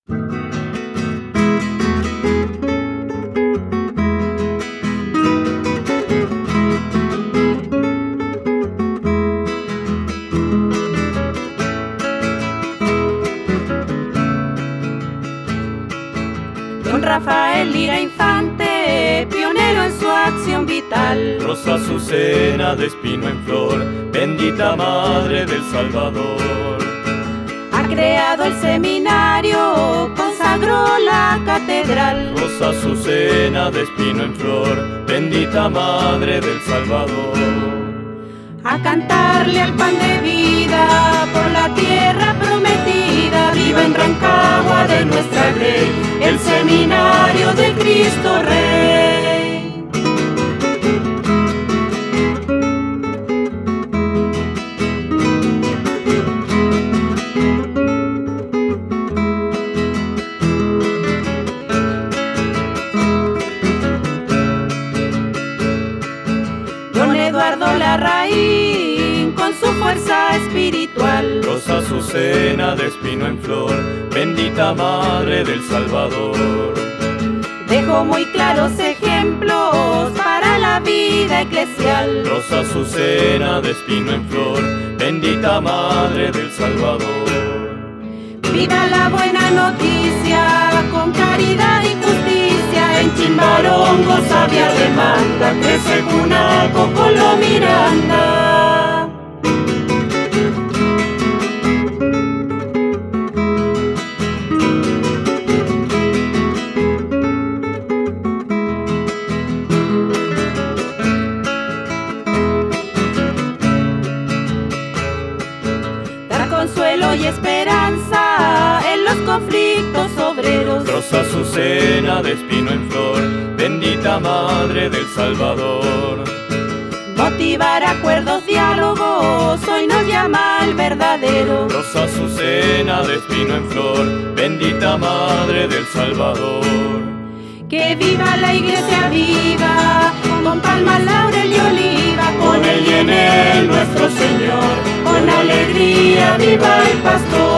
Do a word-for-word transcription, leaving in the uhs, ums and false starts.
Don Rafael Lira Infante, pionero en su acción vital. Rosa Azucena de espino en flor, bendita Madre del Salvador. Ha creado el seminario, consagró la catedral. Rosa Azucena de espino en flor, bendita Madre del Salvador. A cantarle al pan de vida por la tierra prometida. Viva en Rancagua de nuestra Grey, el seminario de Cristo Rey. Don Eduardo Larraín, con su fuerza espiritual. Rosa Azucena de espino en flor, bendita Madre del Salvador. Dejó muy claros ejemplos para la vida eclesial. Rosa Azucena de espino en flor, bendita Madre del Salvador. Viva la buena noticia, con caridad y justicia. En Chimbarongo, Sabia demanda, crece Cunaco con lo Miranda. Dar consuelo y esperanza en los conflictos obreros. Rosa Azucena de espino en flor, bendita Madre del Salvador. Motivar acuerdos, diálogos, hoy nos llama el verdadero. Rosa Azucena de espino en flor, bendita Madre del Salvador. Que viva la iglesia viva, con palmas, laurel y oliva, con él y en él nuestro Señor, con alegría viva el pastor.